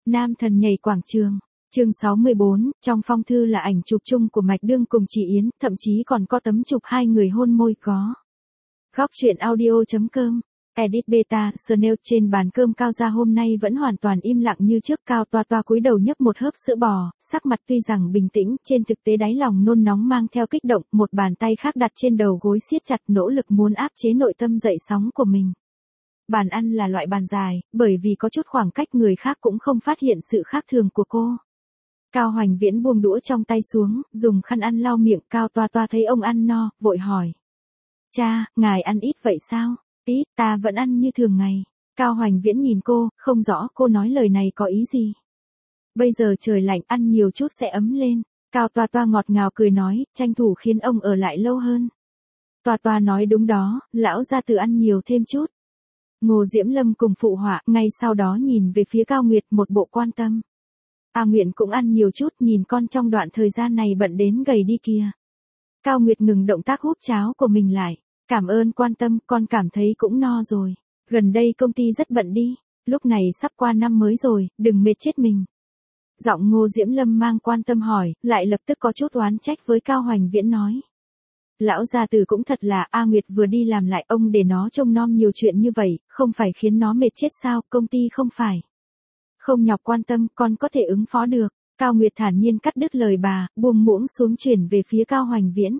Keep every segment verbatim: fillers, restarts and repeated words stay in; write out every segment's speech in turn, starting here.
Nam thần nhảy quảng trường. Chương sáu mươi bốn, trong phong thư là ảnh chụp chung của Mạch Đương cùng chị Yến, thậm chí còn có tấm chụp hai người hôn môi có. Góc truyện audio.com. Edit beta, Snail trên bàn cơm Cao Gia hôm nay vẫn hoàn toàn im lặng như trước. Cao Toa Toa cúi đầu nhấp một hớp sữa bò, sắc mặt tuy rằng bình tĩnh, trên thực tế đáy lòng nôn nóng mang theo kích động, một bàn tay khác đặt trên đầu gối siết chặt nỗ lực muốn áp chế nội tâm dậy sóng của mình. Bàn ăn là loại bàn dài, bởi vì có chút khoảng cách người khác cũng không phát hiện sự khác thường của cô. Cao Hoành Viễn buông đũa trong tay xuống, dùng khăn ăn lau miệng. Cao Toa Toa thấy ông ăn no, vội hỏi. Cha, ngài ăn ít vậy sao? Ít, ta vẫn ăn như thường ngày. Cao Hoành Viễn nhìn cô, không rõ cô nói lời này có ý gì. Bây giờ trời lạnh, ăn nhiều chút sẽ ấm lên. Cao Toa Toa ngọt ngào cười nói, tranh thủ khiến ông ở lại lâu hơn. Toa Toa nói đúng đó, lão gia tử ăn nhiều thêm chút. Ngô Diễm Lâm cùng phụ họa, ngay sau đó nhìn về phía Cao Nguyệt một bộ quan tâm. A Nguyện cũng ăn nhiều chút, nhìn con trong đoạn thời gian này bận đến gầy đi kìa. Cao Nguyệt ngừng động tác húp cháo của mình lại. Cảm ơn quan tâm, con cảm thấy cũng no rồi. Gần đây công ty rất bận đi, lúc này sắp qua năm mới rồi, đừng mệt chết mình. Giọng Ngô Diễm Lâm mang quan tâm hỏi, lại lập tức có chút oán trách với Cao Hoành Viễn nói. Lão gia tử cũng thật là, A Nguyệt vừa đi làm lại, ông để nó trông nom nhiều chuyện như vậy, không phải khiến nó mệt chết sao, công ty không phải. Không nhọc quan tâm, con có thể ứng phó được. Cao Nguyệt thản nhiên cắt đứt lời bà, buông muỗng xuống chuyển về phía Cao Hoành Viễn.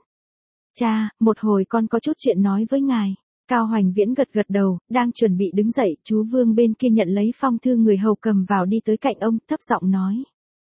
Cha, một hồi con có chút chuyện nói với ngài. Cao Hoành Viễn gật gật đầu, đang chuẩn bị đứng dậy, chú Vương bên kia nhận lấy phong thư người hầu cầm vào đi tới cạnh ông, thấp giọng nói.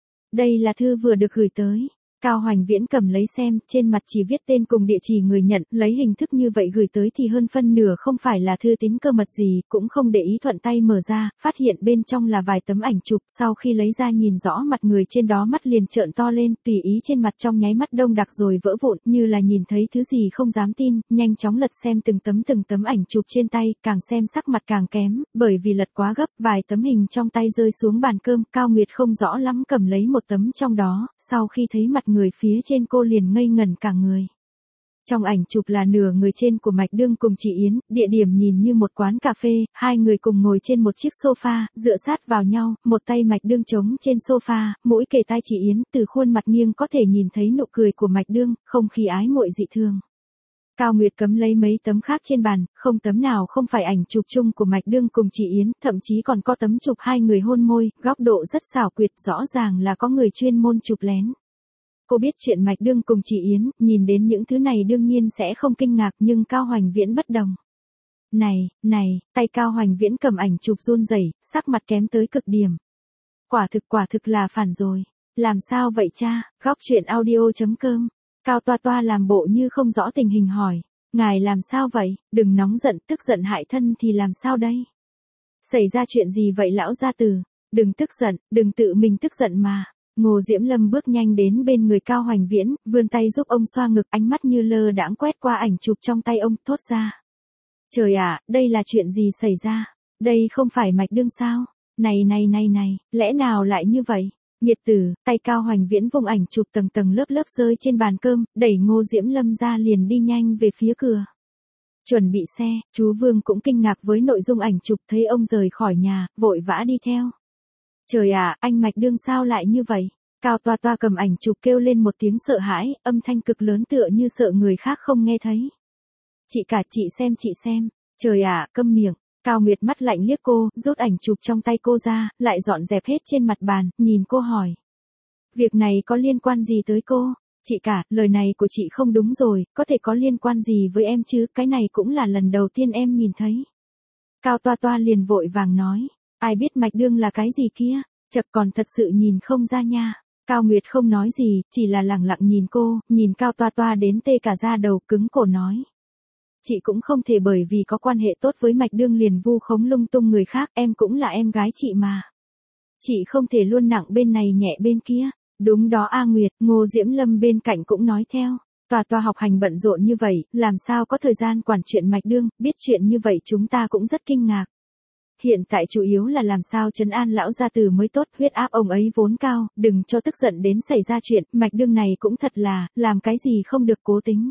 Đây là thư vừa được gửi tới. Cao Hoành Viễn cầm lấy xem, trên mặt chỉ viết tên cùng địa chỉ người nhận, lấy hình thức như vậy gửi tới thì hơn phân nửa không phải là thư tín cơ mật gì, cũng không để ý thuận tay mở ra, phát hiện bên trong là vài tấm ảnh chụp, sau khi lấy ra nhìn rõ mặt người trên đó mắt liền trợn to lên, tùy ý trên mặt trong nháy mắt đông đặc rồi vỡ vụn, như là nhìn thấy thứ gì không dám tin, nhanh chóng lật xem từng tấm từng tấm ảnh chụp trên tay, càng xem sắc mặt càng kém, bởi vì lật quá gấp, vài tấm hình trong tay rơi xuống bàn cơm, Cao Nguyệt không rõ lắm cầm lấy một tấm trong đó, sau khi thấy mặt người phía trên cô liền ngây ngẩn cả người. Trong ảnh chụp là nửa người trên của Mạch Đương cùng chị Yến, địa điểm nhìn như một quán cà phê, hai người cùng ngồi trên một chiếc sofa, dựa sát vào nhau, một tay Mạch Đương chống trên sofa, mũi kề tai chị Yến, từ khuôn mặt nghiêng có thể nhìn thấy nụ cười của Mạch Đương, không khí ái muội dị thường. Cao Nguyệt cấm lấy mấy tấm khác trên bàn, không tấm nào không phải ảnh chụp chung của Mạch Đương cùng chị Yến, thậm chí còn có tấm chụp hai người hôn môi, góc độ rất xảo quyệt, rõ ràng là có người chuyên môn chụp lén. Cô biết chuyện Mạch Đương cùng chị Yến, nhìn đến những thứ này đương nhiên sẽ không kinh ngạc, nhưng Cao Hoành Viễn bất đồng. Này, này, tay Cao Hoành Viễn cầm ảnh chụp run rẩy, sắc mặt kém tới cực điểm. Quả thực quả thực là phản rồi. Làm sao vậy cha? Góc truyện audio.com. Cao Toa Toa làm bộ như không rõ tình hình hỏi. Ngài làm sao vậy? Đừng nóng giận, tức giận hại thân thì làm sao đây? Xảy ra chuyện gì vậy lão gia tử? Đừng tức giận, đừng tự mình tức giận mà. Ngô Diễm Lâm bước nhanh đến bên người Cao Hoành Viễn, vươn tay giúp ông xoa ngực, ánh mắt như lơ đãng quét qua ảnh chụp trong tay ông, thốt ra. Trời ạ, đây là chuyện gì xảy ra? Đây không phải Mạch Đương sao? Này này này này, lẽ nào lại như vậy? Nhiệt tử, tay Cao Hoành Viễn vung ảnh chụp tầng tầng lớp lớp rơi trên bàn cơm, đẩy Ngô Diễm Lâm ra liền đi nhanh về phía cửa. Chuẩn bị xe, chú Vương cũng kinh ngạc với nội dung ảnh chụp, thấy ông rời khỏi nhà, vội vã đi theo. Trời ạ, anh Mạch Đương sao lại như vậy? Cao Toa Toa cầm ảnh chụp kêu lên một tiếng sợ hãi, âm thanh cực lớn tựa như sợ người khác không nghe thấy. Chị cả, chị xem chị xem. Trời ạ, câm miệng. Cao Nguyệt mắt lạnh liếc cô, rút ảnh chụp trong tay cô ra, lại dọn dẹp hết trên mặt bàn, nhìn cô hỏi. Việc này có liên quan gì tới cô? Chị cả, lời này của chị không đúng rồi, có thể có liên quan gì với em chứ, cái này cũng là lần đầu tiên em nhìn thấy. Cao Toa Toa liền vội vàng nói. Ai biết Mạch Đương là cái gì kia, chật còn thật sự nhìn không ra nha. Cao Nguyệt không nói gì, chỉ là lẳng lặng nhìn cô, nhìn Cao Toa Toa đến tê cả da đầu, cứng cổ nói. Chị cũng không thể bởi vì có quan hệ tốt với Mạch Đương liền vu khống lung tung người khác, em cũng là em gái chị mà. Chị không thể luôn nặng bên này nhẹ bên kia. Đúng đó A Nguyệt, Ngô Diễm Lâm bên cạnh cũng nói theo. Toa Toa học hành bận rộn như vậy, làm sao có thời gian quản chuyện Mạch Đương, biết chuyện như vậy chúng ta cũng rất kinh ngạc. Hiện tại chủ yếu là làm sao trấn an lão gia tử mới tốt, huyết áp ông ấy vốn cao, đừng cho tức giận đến xảy ra chuyện, Mạch Đương này cũng thật là, làm cái gì không được cố tính.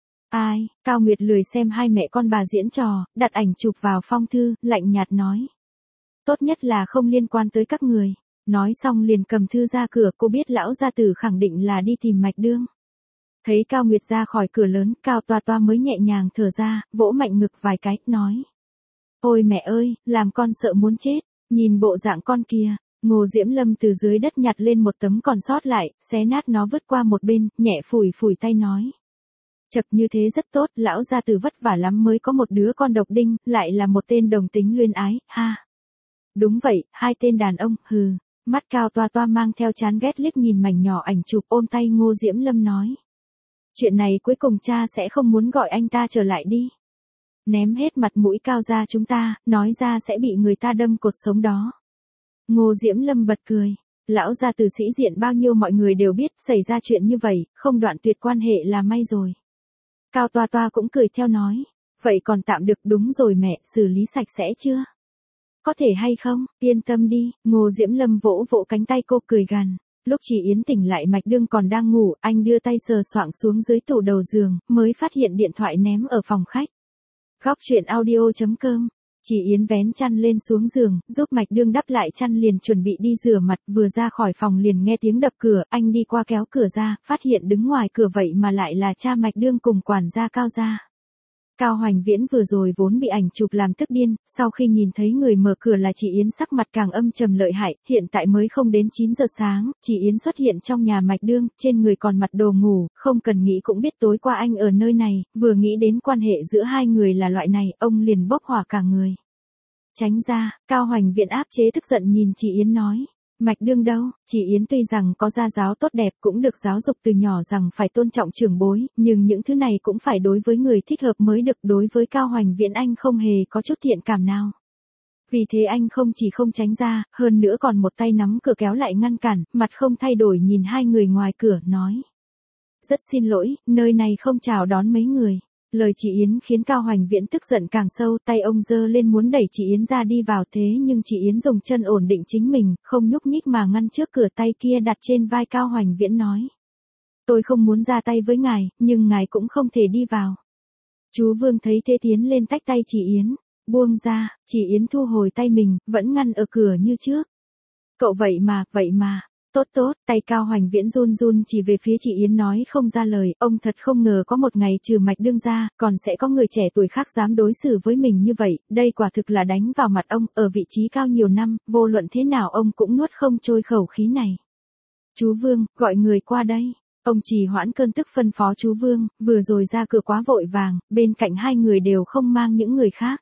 Ai, Cao Nguyệt lười xem hai mẹ con bà diễn trò, đặt ảnh chụp vào phong thư, lạnh nhạt nói. Tốt nhất là không liên quan tới các người. Nói xong liền cầm thư ra cửa, cô biết lão gia tử khẳng định là đi tìm Mạch Đương. Thấy Cao Nguyệt ra khỏi cửa lớn, Cao Toa Toa mới nhẹ nhàng thở ra, vỗ mạnh ngực vài cái, nói. Ôi mẹ ơi, làm con sợ muốn chết, nhìn bộ dạng con kia. Ngô Diễm Lâm từ dưới đất nhặt lên một tấm còn sót lại, xé nát nó vứt qua một bên, nhẹ phủi phủi tay nói. Chật như thế rất tốt, lão gia tử vất vả lắm mới có một đứa con độc đinh, lại là một tên đồng tính luyên ái, ha. Đúng vậy, hai tên đàn ông, hừ. Mắt Cao Toa Toa mang theo chán ghét liếc nhìn mảnh nhỏ ảnh chụp, ôm tay Ngô Diễm Lâm nói. Chuyện này cuối cùng cha sẽ không muốn gọi anh ta trở lại đi. Ném hết mặt mũi Cao gia chúng ta, nói ra sẽ bị người ta đâm cột sống đó. Ngô Diễm Lâm bật cười. Lão gia tử sĩ diện bao nhiêu mọi người đều biết, xảy ra chuyện như vậy, không đoạn tuyệt quan hệ là may rồi. Cao Toa Toa cũng cười theo nói. Vậy còn tạm được, đúng rồi mẹ, xử lý sạch sẽ chưa? Có thể hay không, yên tâm đi, Ngô Diễm Lâm vỗ vỗ cánh tay cô cười gằn. Lúc chị Yến tỉnh lại Mạch Đương còn đang ngủ, anh đưa tay sờ soạng xuống dưới tủ đầu giường, mới phát hiện điện thoại ném ở phòng khách. Góc truyện audio chấm com. Chị Yến vén chăn lên xuống giường, giúp Mạch Đương đắp lại chăn liền chuẩn bị đi rửa mặt, vừa ra khỏi phòng liền nghe tiếng đập cửa, anh đi qua kéo cửa ra, phát hiện đứng ngoài cửa vậy mà lại là cha Mạch Đương cùng quản gia Cao gia. Cao Hoành Viễn vừa rồi vốn bị ảnh chụp làm tức điên, sau khi nhìn thấy người mở cửa là chị Yến sắc mặt càng âm trầm lợi hại, hiện tại mới không đến chín giờ sáng, chị Yến xuất hiện trong nhà Mạch Đương, trên người còn mặc đồ ngủ, không cần nghĩ cũng biết tối qua anh ở nơi này, vừa nghĩ đến quan hệ giữa hai người là loại này, ông liền bốc hỏa cả người. Tránh ra, Cao Hoành Viễn áp chế tức giận nhìn chị Yến nói. Mạch Đương đâu, chị Yến tuy rằng có gia giáo tốt đẹp cũng được giáo dục từ nhỏ rằng phải tôn trọng trưởng bối, nhưng những thứ này cũng phải đối với người thích hợp mới được, đối với Cao Hoành Viễn anh không hề có chút thiện cảm nào. Vì thế anh không chỉ không tránh ra, hơn nữa còn một tay nắm cửa kéo lại ngăn cản, mặt không thay đổi nhìn hai người ngoài cửa, nói. Rất xin lỗi, nơi này không chào đón mấy người. Lời chị Yến khiến Cao Hoành Viễn tức giận càng sâu, tay ông giơ lên muốn đẩy chị Yến ra đi vào thế nhưng chị Yến dùng chân ổn định chính mình, không nhúc nhích mà ngăn trước cửa, tay kia đặt trên vai Cao Hoành Viễn nói. Tôi không muốn ra tay với ngài, nhưng ngài cũng không thể đi vào. Chú Vương thấy thế tiến lên tách tay chị Yến, buông ra, chị Yến thu hồi tay mình, vẫn ngăn ở cửa như trước. Cậu vậy mà, vậy mà. Tốt tốt, tay Cao Hoành Viễn run run chỉ về phía chị Yến nói không ra lời, ông thật không ngờ có một ngày trừ Mạch Đương ra, còn sẽ có người trẻ tuổi khác dám đối xử với mình như vậy, đây quả thực là đánh vào mặt ông, ở vị trí cao nhiều năm, vô luận thế nào ông cũng nuốt không trôi khẩu khí này. Chú Vương, gọi người qua đây. Ông trì hoãn cơn tức phân phó chú Vương, vừa rồi ra cửa quá vội vàng, bên cạnh hai người đều không mang những người khác.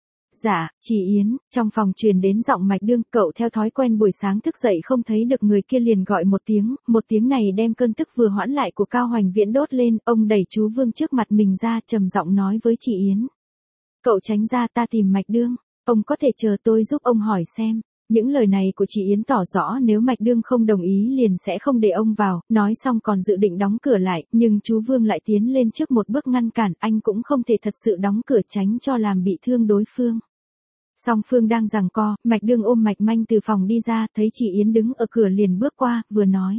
Dạ, chị Yến, trong phòng truyền đến giọng Mạch Đương, cậu theo thói quen buổi sáng thức dậy không thấy được người kia liền gọi một tiếng, một tiếng này đem cơn tức vừa hoãn lại của Cao Hoành Viễn đốt lên, ông đẩy chú Vương trước mặt mình ra, trầm giọng nói với chị Yến. Cậu tránh ra, ta tìm Mạch Đương, ông có thể chờ tôi giúp ông hỏi xem. Những lời này của chị Yến tỏ rõ nếu Mạch Đương không đồng ý liền sẽ không để ông vào, nói xong còn dự định đóng cửa lại, nhưng chú Vương lại tiến lên trước một bước ngăn cản, anh cũng không thể thật sự đóng cửa tránh cho làm bị thương đối phương. Song phương đang giằng co, Mạch Đương ôm Mạch Manh từ phòng đi ra, thấy chị Yến đứng ở cửa liền bước qua, vừa nói.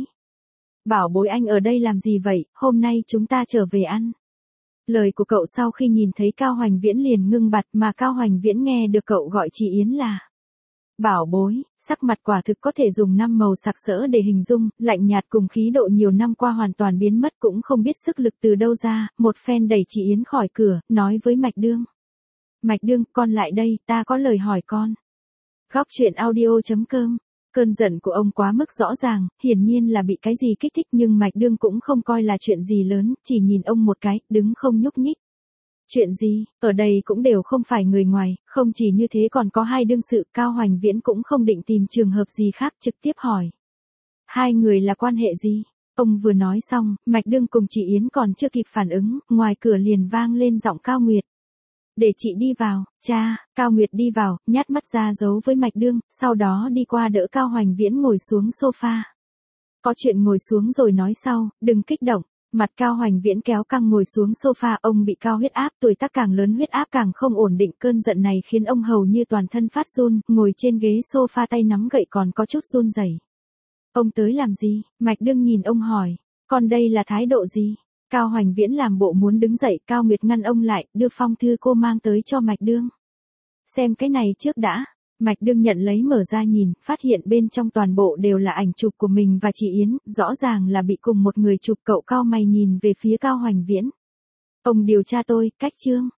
Bảo bối anh ở đây làm gì vậy, hôm nay chúng ta trở về ăn. Lời của cậu sau khi nhìn thấy Cao Hoành Viễn liền ngưng bặt mà Cao Hoành Viễn nghe được cậu gọi chị Yến là. Bảo bối, sắc mặt quả thực có thể dùng năm màu sặc sỡ để hình dung, lạnh nhạt cùng khí độ nhiều năm qua hoàn toàn biến mất cũng không biết sức lực từ đâu ra, một phen đẩy chị Yến khỏi cửa, nói với Mạch Đương. Mạch Đương, con lại đây, ta có lời hỏi con. Góc truyện audio chấm com. Cơn giận của ông quá mức rõ ràng, hiển nhiên là bị cái gì kích thích nhưng Mạch Đương cũng không coi là chuyện gì lớn, chỉ nhìn ông một cái, đứng không nhúc nhích. Chuyện gì, ở đây cũng đều không phải người ngoài, không chỉ như thế còn có hai đương sự, Cao Hoành Viễn cũng không định tìm trường hợp gì khác, trực tiếp hỏi. Hai người là quan hệ gì? Ông vừa nói xong, Mạch Đương cùng chị Yến còn chưa kịp phản ứng, ngoài cửa liền vang lên giọng Cao Nguyệt. Để chị đi vào, cha. Cao Nguyệt đi vào, nhát mắt ra giấu với Mạch Đương, sau đó đi qua đỡ Cao Hoành Viễn ngồi xuống sofa. Có chuyện ngồi xuống rồi nói sau, đừng kích động. Mặt Cao Hoành Viễn kéo căng ngồi xuống sofa, ông bị cao huyết áp, tuổi tác càng lớn huyết áp càng không ổn định, cơn giận này khiến ông hầu như toàn thân phát run, ngồi trên ghế sofa tay nắm gậy còn có chút run rẩy. Ông tới làm gì? Mạch Đương nhìn ông hỏi, còn đây là thái độ gì? Cao Hoành Viễn làm bộ muốn đứng dậy, Cao Nguyệt ngăn ông lại, đưa phong thư cô mang tới cho Mạch Đương. Xem cái này trước đã. Mạch Đương nhận lấy mở ra nhìn, phát hiện bên trong toàn bộ đều là ảnh chụp của mình và chị Yến, rõ ràng là bị cùng một người chụp. Cậu cau mày nhìn về phía Cao Hoành Viễn. Ông điều tra tôi, cách chương.